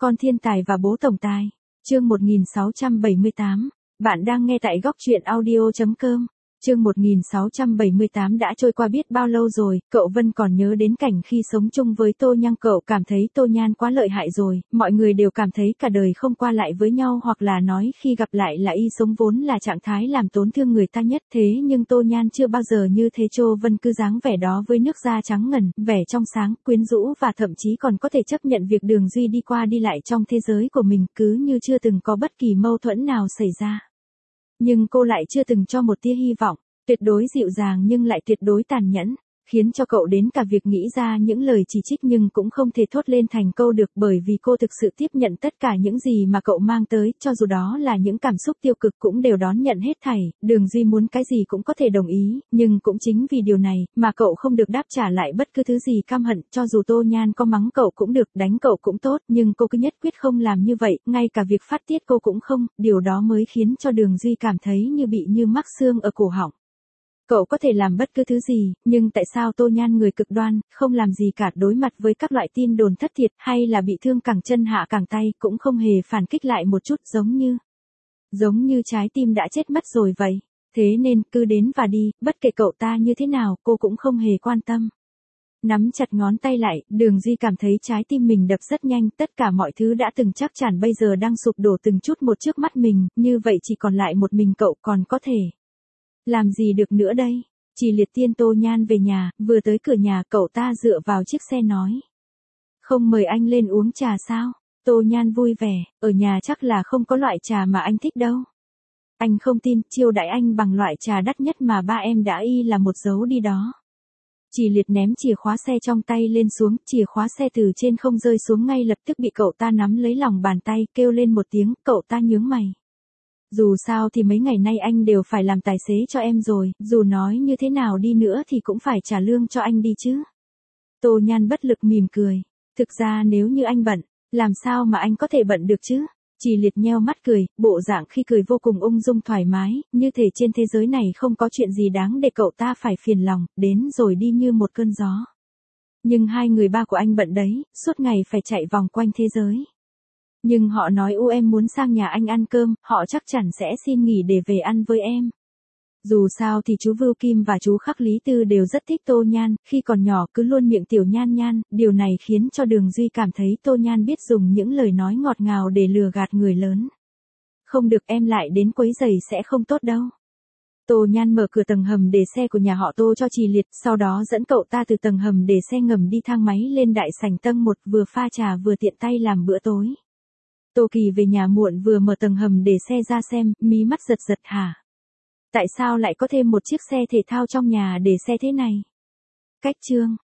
Con thiên tài và bố tổng tài. Chương 1678. Bạn đang nghe tại góc truyện audio.com. Chương 1678 đã trôi qua biết bao lâu rồi, cậu Vân còn nhớ đến cảnh khi sống chung với Tô Nhan, cậu cảm thấy Tô Nhan quá lợi hại rồi, mọi người đều cảm thấy cả đời không qua lại với nhau, hoặc là nói khi gặp lại là y sống vốn là trạng thái làm tổn thương người ta nhất. Thế nhưng Tô Nhan chưa bao giờ như thế. Tô Vân cứ dáng vẻ đó với nước da trắng ngần, vẻ trong sáng, quyến rũ và thậm chí còn có thể chấp nhận việc Đường Duy đi qua đi lại trong thế giới của mình, cứ như chưa từng có bất kỳ mâu thuẫn nào xảy ra. Nhưng cô lại chưa từng cho một tia hy vọng, tuyệt đối dịu dàng nhưng lại tuyệt đối tàn nhẫn, khiến cho cậu đến cả việc nghĩ ra những lời chỉ trích nhưng cũng không thể thốt lên thành câu được, bởi vì cô thực sự tiếp nhận tất cả những gì mà cậu mang tới, cho dù đó là những cảm xúc tiêu cực cũng đều đón nhận hết thảy. Đường Duy muốn cái gì cũng có thể đồng ý, nhưng cũng chính vì điều này mà cậu không được đáp trả lại bất cứ thứ gì căm hận, cho dù Tô Nhan có mắng cậu cũng được, đánh cậu cũng tốt, nhưng cô cứ nhất quyết không làm như vậy, ngay cả việc phát tiết cô cũng không, điều đó mới khiến cho Đường Duy cảm thấy như bị mắc xương ở cổ họng. Cậu có thể làm bất cứ thứ gì, nhưng tại sao Tô Nhan người cực đoan, không làm gì cả, đối mặt với các loại tin đồn thất thiệt, hay là bị thương cẳng chân hạ cẳng tay, cũng không hề phản kích lại một chút, giống như trái tim đã chết mất rồi vậy. Thế nên, cứ đến và đi, bất kể cậu ta như thế nào, cô cũng không hề quan tâm. Nắm chặt ngón tay lại, Đường Duy cảm thấy trái tim mình đập rất nhanh, tất cả mọi thứ đã từng chắc chắn bây giờ đang sụp đổ từng chút một trước mắt mình, như vậy chỉ còn lại một mình cậu, còn có thể làm gì được nữa đây? Chỉ liệt tiên Tô Nhan về nhà, vừa tới cửa nhà cậu ta dựa vào chiếc xe nói. Không mời anh lên uống trà sao? Tô Nhan vui vẻ, ở nhà chắc là không có loại trà mà anh thích đâu. Anh không tin, chiêu đãi anh bằng loại trà đắt nhất mà ba em đã y là một dấu đi đó. Chỉ liệt ném chìa khóa xe trong tay lên xuống, chìa khóa xe từ trên không rơi xuống ngay lập tức bị cậu ta nắm lấy lòng bàn tay, kêu lên một tiếng, cậu ta nhướng mày. Dù sao thì mấy ngày nay anh đều phải làm tài xế cho em rồi, dù nói như thế nào đi nữa thì cũng phải trả lương cho anh đi chứ. Tô Nhan bất lực mỉm cười. Thực ra nếu như anh bận, làm sao mà anh có thể bận được chứ? Chỉ liệt nheo mắt cười, bộ dạng khi cười vô cùng ung dung thoải mái, như thể trên thế giới này không có chuyện gì đáng để cậu ta phải phiền lòng, đến rồi đi như một cơn gió. Nhưng hai người ba của anh bận đấy, suốt ngày phải chạy vòng quanh thế giới. Nhưng họ nói em muốn sang nhà anh ăn cơm, họ chắc chắn sẽ xin nghỉ để về ăn với em. Dù sao thì chú Vưu Kim và chú Khắc Lý Tư đều rất thích Tô Nhan, khi còn nhỏ cứ luôn miệng tiểu Nhan Nhan, điều này khiến cho Đường Duy cảm thấy Tô Nhan biết dùng những lời nói ngọt ngào để lừa gạt người lớn. Không được, em lại đến quấy rầy sẽ không tốt đâu. Tô Nhan mở cửa tầng hầm để xe của nhà họ Tô cho Trì Liệt, sau đó dẫn cậu ta từ tầng hầm để xe ngầm đi thang máy lên đại sảnh tầng 1, vừa pha trà vừa tiện tay làm bữa tối. Tô Kỳ về nhà muộn vừa mở tầng hầm để xe ra xem, mí mắt giật giật, hả? Tại sao lại có thêm một chiếc xe thể thao trong nhà để xe thế này? Cách chương.